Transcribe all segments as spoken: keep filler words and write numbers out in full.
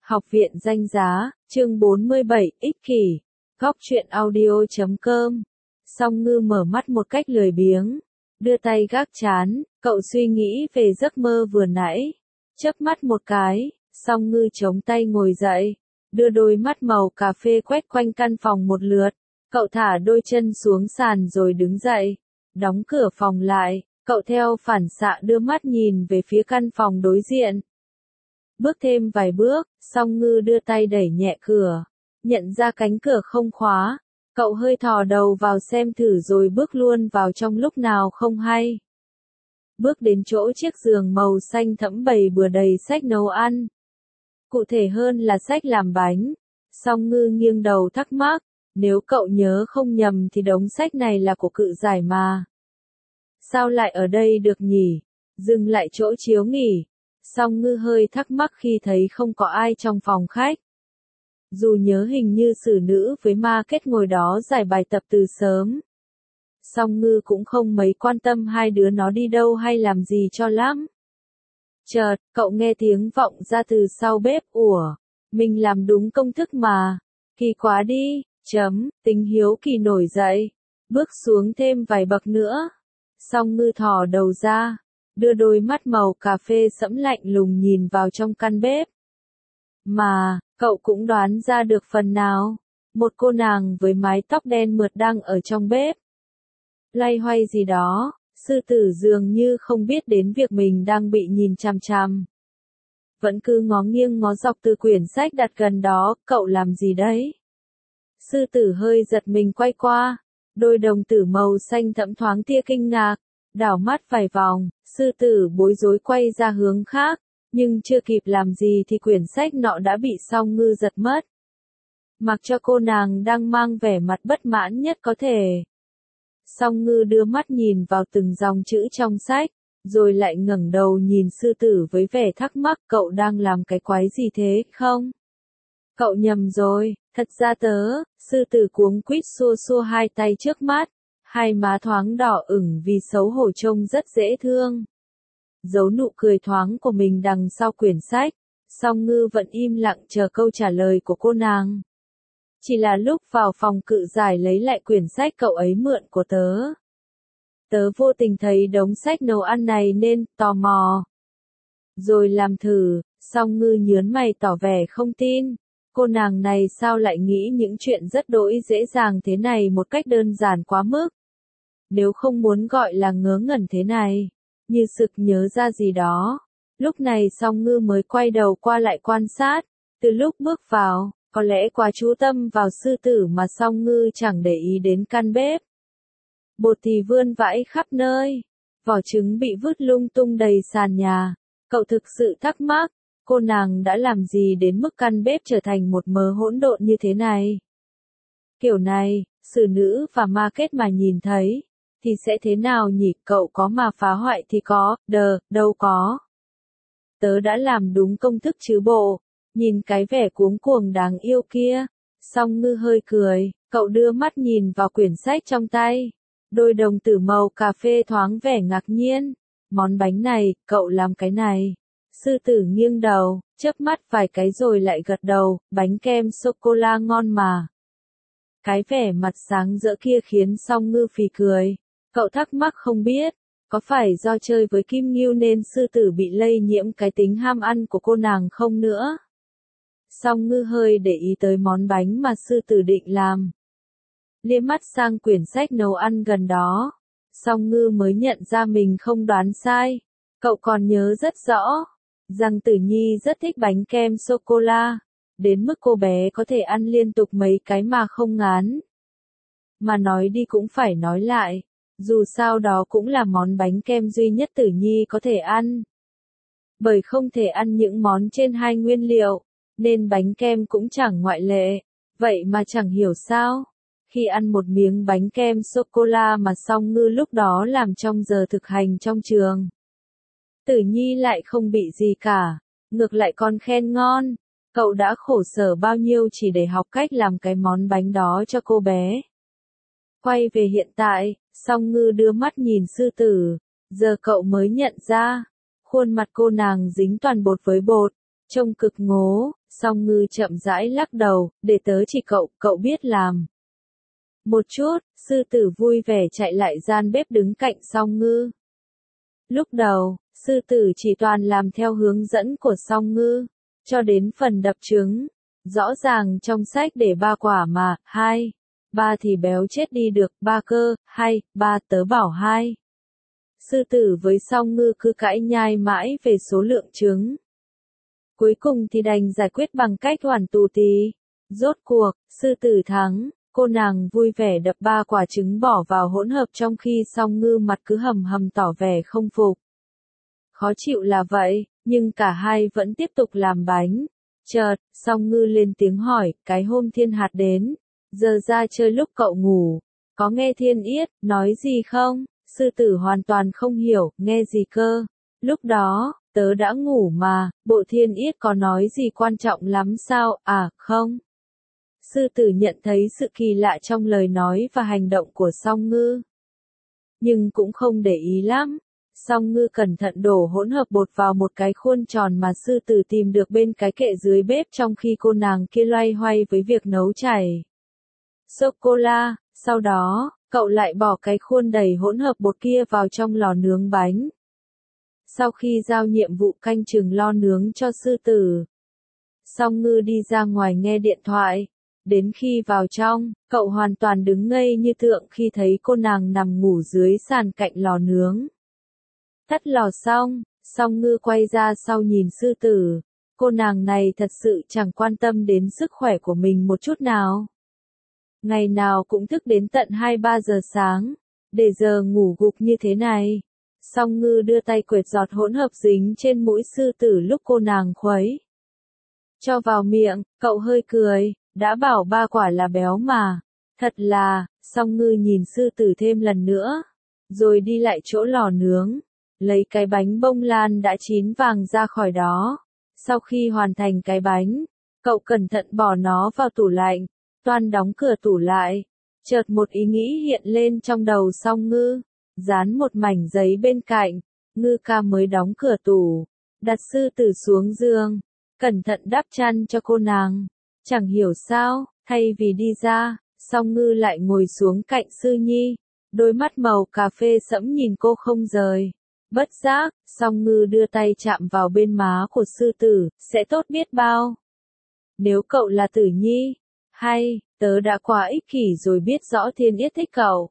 Học viện Danh Giá, chương bốn mươi bảy, ích kỷ. Góc truyện audio chấm com. Song Ngư mở mắt một cách lười biếng, đưa tay gác chán, cậu suy nghĩ về giấc mơ vừa nãy. Chớp mắt một cái, Song Ngư chống tay ngồi dậy, đưa đôi mắt màu cà phê quét quanh căn phòng một lượt. Cậu thả đôi chân xuống sàn rồi đứng dậy, đóng cửa phòng lại. Cậu theo phản xạ đưa mắt nhìn về phía căn phòng đối diện. Bước thêm vài bước, Song Ngư đưa tay đẩy nhẹ cửa, nhận ra cánh cửa không khóa. Cậu hơi thò đầu vào xem thử rồi bước luôn vào trong lúc nào không hay. Bước đến chỗ chiếc giường màu xanh thẫm bày bừa đầy sách nấu ăn. Cụ thể hơn là sách làm bánh. Song Ngư nghiêng đầu thắc mắc, nếu cậu nhớ không nhầm thì đống sách này là của Cự Giải mà. Sao lại ở đây được nhỉ? Dừng lại chỗ chiếu nghỉ. Song Ngư hơi thắc mắc khi thấy không có ai trong phòng khách. Dù nhớ hình như xử nữ với ma kết ngồi đó giải bài tập từ sớm. Song Ngư cũng không mấy quan tâm hai đứa nó đi đâu hay làm gì cho lắm. Chợt, cậu nghe tiếng vọng ra từ sau bếp. Ủa, mình làm đúng công thức mà. Kỳ quá đi, chấm, tính hiếu kỳ nổi dậy. Bước xuống thêm vài bậc nữa. Song Ngư thò đầu ra, đưa đôi mắt màu cà phê sẫm lạnh lùng nhìn vào trong căn bếp. Mà, cậu cũng đoán ra được phần nào. Một cô nàng với mái tóc đen mượt đang ở trong bếp. Loay hoay gì đó, sư tử dường như không biết đến việc mình đang bị nhìn chằm chằm. Vẫn cứ ngó nghiêng ngó dọc từ quyển sách đặt gần đó. Cậu làm gì đấy? Sư tử hơi giật mình quay qua. Đôi đồng tử màu xanh thẫm thoáng tia kinh ngạc. Đảo mắt vài vòng, sư tử bối rối quay ra hướng khác, nhưng chưa kịp làm gì thì quyển sách nọ đã bị Song Ngư giật mất. Mặc cho cô nàng đang mang vẻ mặt bất mãn nhất có thể. Song Ngư đưa mắt nhìn vào từng dòng chữ trong sách, rồi lại ngẩng đầu nhìn sư tử với vẻ thắc mắc. Cậu đang làm cái quái gì thế, không? Cậu nhầm rồi, thật ra tớ, sư tử cuống quýt xua xua hai tay trước mắt. Hai má thoáng đỏ ửng vì xấu hổ trông rất dễ thương. Giấu nụ cười thoáng của mình đằng sau quyển sách, Song Ngư vẫn im lặng chờ câu trả lời của cô nàng. Chỉ là lúc vào phòng Cự Giải lấy lại quyển sách cậu ấy mượn của tớ. Tớ vô tình thấy đống sách nấu ăn này nên tò mò. Rồi làm thử. Song Ngư nhớn mày tỏ vẻ không tin. Cô nàng này sao lại nghĩ những chuyện rất đỗi dễ dàng thế này một cách đơn giản quá mức. Nếu không muốn gọi là ngớ ngẩn thế này. Như sực nhớ ra gì đó. Lúc này Song Ngư mới quay đầu qua lại quan sát. Từ lúc bước vào, có lẽ quá chú tâm vào sư tử mà Song Ngư chẳng để ý đến căn bếp. Bột thì vươn vãi khắp nơi. Vỏ trứng bị vứt lung tung đầy sàn nhà. Cậu thực sự thắc mắc. Cô nàng đã làm gì đến mức căn bếp trở thành một mớ hỗn độn như thế này? Kiểu này, xử nữ và ma kết mà nhìn thấy, thì sẽ thế nào nhỉ? Cậu có mà phá hoại thì có, đờ, đâu có. Tớ đã làm đúng công thức chứ bộ. Nhìn cái vẻ cuống cuồng đáng yêu kia. Song Ngư hơi cười, cậu đưa mắt nhìn vào quyển sách trong tay. Đôi đồng tử màu cà phê thoáng vẻ ngạc nhiên. Món bánh này, cậu làm cái này. Sư tử nghiêng đầu, chớp mắt vài cái rồi lại gật đầu. Bánh kem sô-cô-la ngon mà. Cái vẻ mặt sáng rỡ kia khiến Song Ngư phì cười. Cậu thắc mắc không biết, có phải do chơi với Kim Ngưu nên sư tử bị lây nhiễm cái tính ham ăn của cô nàng không nữa? Song Ngư hơi để ý tới món bánh mà sư tử định làm. Liếc mắt sang quyển sách nấu ăn gần đó, Song Ngư mới nhận ra mình không đoán sai. Cậu còn nhớ rất rõ, rằng Tử Nhi rất thích bánh kem sô-cô-la, đến mức cô bé có thể ăn liên tục mấy cái mà không ngán. Mà nói đi cũng phải nói lại. Dù sao đó cũng là món bánh kem duy nhất Tử Nhi có thể ăn. Bởi không thể ăn những món trên hai nguyên liệu, nên bánh kem cũng chẳng ngoại lệ. Vậy mà chẳng hiểu sao, khi ăn một miếng bánh kem sô-cô-la mà Song Ngư lúc đó làm trong giờ thực hành trong trường, Tử Nhi lại không bị gì cả, ngược lại còn khen ngon. Cậu đã khổ sở bao nhiêu chỉ để học cách làm cái món bánh đó cho cô bé. Quay về hiện tại, Song Ngư đưa mắt nhìn sư tử, giờ cậu mới nhận ra, khuôn mặt cô nàng dính toàn bột với bột, trông cực ngố. Song Ngư chậm rãi lắc đầu, để tớ chỉ cậu, cậu biết làm. Một chút, sư tử vui vẻ chạy lại gian bếp đứng cạnh Song Ngư. Lúc đầu, sư tử chỉ toàn làm theo hướng dẫn của Song Ngư, cho đến phần đập trứng. Rõ ràng trong sách để ba quả mà, hai, ba thì béo chết đi được, ba cơ, hay, ba tớ bảo hai. Sư tử với Song Ngư cứ cãi nhai mãi về số lượng trứng. Cuối cùng thì đành giải quyết bằng cách hoàn tù tì. Rốt cuộc, sư tử thắng, cô nàng vui vẻ đập ba quả trứng bỏ vào hỗn hợp trong khi Song Ngư mặt cứ hầm hầm tỏ vẻ không phục. Khó chịu là vậy, nhưng cả hai vẫn tiếp tục làm bánh. Chợt, Song Ngư lên tiếng hỏi, cái hôm Thiên Hạt đến, giờ ra chơi lúc cậu ngủ, có nghe Thiên Yết nói gì không? Sư tử hoàn toàn không hiểu, nghe gì cơ? Lúc đó, tớ đã ngủ mà, bộ Thiên Yết có nói gì quan trọng lắm sao? À, không. Sư tử nhận thấy sự kỳ lạ trong lời nói và hành động của Song Ngư, nhưng cũng không để ý lắm. Song Ngư cẩn thận đổ hỗn hợp bột vào một cái khuôn tròn mà sư tử tìm được bên cái kệ dưới bếp trong khi cô nàng kia loay hoay với việc nấu chảy sô-cô-la. Sau đó, cậu lại bỏ cái khuôn đầy hỗn hợp bột kia vào trong lò nướng bánh. Sau khi giao nhiệm vụ canh chừng lò nướng cho sư tử, Song Ngư đi ra ngoài nghe điện thoại. Đến khi vào trong, cậu hoàn toàn đứng ngây như tượng khi thấy cô nàng nằm ngủ dưới sàn cạnh lò nướng. Tắt lò xong, Song Ngư quay ra sau nhìn sư tử. Cô nàng này thật sự chẳng quan tâm đến sức khỏe của mình một chút nào. Ngày nào cũng thức đến tận hai ba giờ sáng, để giờ ngủ gục như thế này. Song Ngư đưa tay quệt giọt hỗn hợp dính trên mũi sư tử lúc cô nàng khuấy cho vào miệng, cậu hơi cười, đã bảo ba quả là béo mà. Thật là, Song Ngư nhìn sư tử thêm lần nữa, rồi đi lại chỗ lò nướng, lấy cái bánh bông lan đã chín vàng ra khỏi đó. Sau khi hoàn thành cái bánh, cậu cẩn thận bỏ nó vào tủ lạnh, toan đóng cửa tủ lại. Chợt một ý nghĩ hiện lên trong đầu Song Ngư, dán một mảnh giấy bên cạnh. Ngư ca mới đóng cửa tủ, đặt sư tử xuống giường, cẩn thận đắp chăn cho cô nàng. Chẳng hiểu sao, thay vì đi ra, Song Ngư lại ngồi xuống cạnh Sư Nhi, đôi mắt màu cà phê sẫm nhìn cô không rời. Bất giác, Song Ngư đưa tay chạm vào bên má của sư tử, sẽ tốt biết bao. Nếu cậu là Tử Nhi, hay, tớ đã quá ích kỷ rồi biết rõ Thiên Yết thích cậu.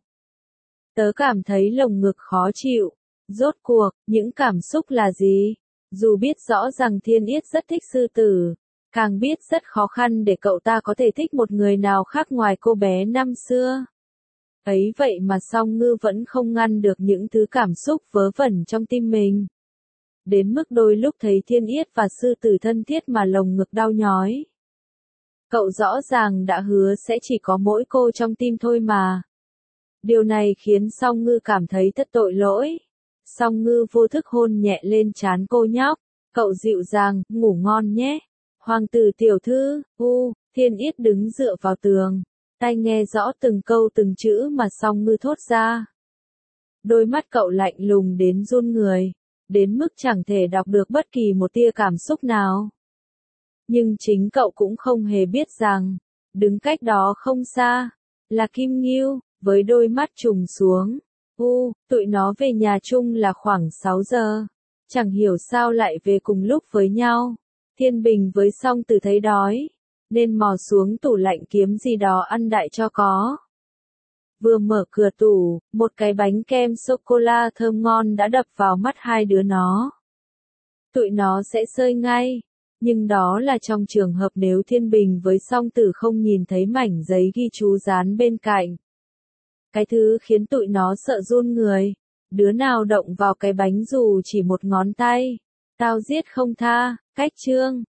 Tớ cảm thấy lồng ngực khó chịu. Rốt cuộc, những cảm xúc là gì? Dù biết rõ rằng Thiên Yết rất thích sư tử, càng biết rất khó khăn để cậu ta có thể thích một người nào khác ngoài cô bé năm xưa. Ấy vậy mà Song Ngư vẫn không ngăn được những thứ cảm xúc vớ vẩn trong tim mình. Đến mức đôi lúc thấy Thiên Yết và sư tử thân thiết mà lồng ngực đau nhói. Cậu rõ ràng đã hứa sẽ chỉ có mỗi cô trong tim thôi mà. Điều này khiến Song Ngư cảm thấy thật tội lỗi. Song Ngư vô thức hôn nhẹ lên trán cô nhóc. Cậu dịu dàng, ngủ ngon nhé. Hoàng tử tiểu thư, u, Thiên Yết đứng dựa vào tường, tai nghe rõ từng câu từng chữ mà Song Ngư thốt ra. Đôi mắt cậu lạnh lùng đến run người, đến mức chẳng thể đọc được bất kỳ một tia cảm xúc nào. Nhưng chính cậu cũng không hề biết rằng, đứng cách đó không xa, là Kim Ngưu, với đôi mắt trùng xuống. U, tụi nó về nhà chung là khoảng sáu giờ. Chẳng hiểu sao lại về cùng lúc với nhau. Thiên Bình với Song Tử thấy đói, nên mò xuống tủ lạnh kiếm gì đó ăn đại cho có. Vừa mở cửa tủ, một cái bánh kem sô-cô-la thơm ngon đã đập vào mắt hai đứa nó. Tụi nó sẽ sơi ngay, nhưng đó là trong trường hợp nếu Thiên Bình với Song Tử không nhìn thấy mảnh giấy ghi chú dán bên cạnh. Cái thứ khiến tụi nó sợ run người, đứa nào động vào cái bánh dù chỉ một ngón tay, tao giết không tha. Cách chương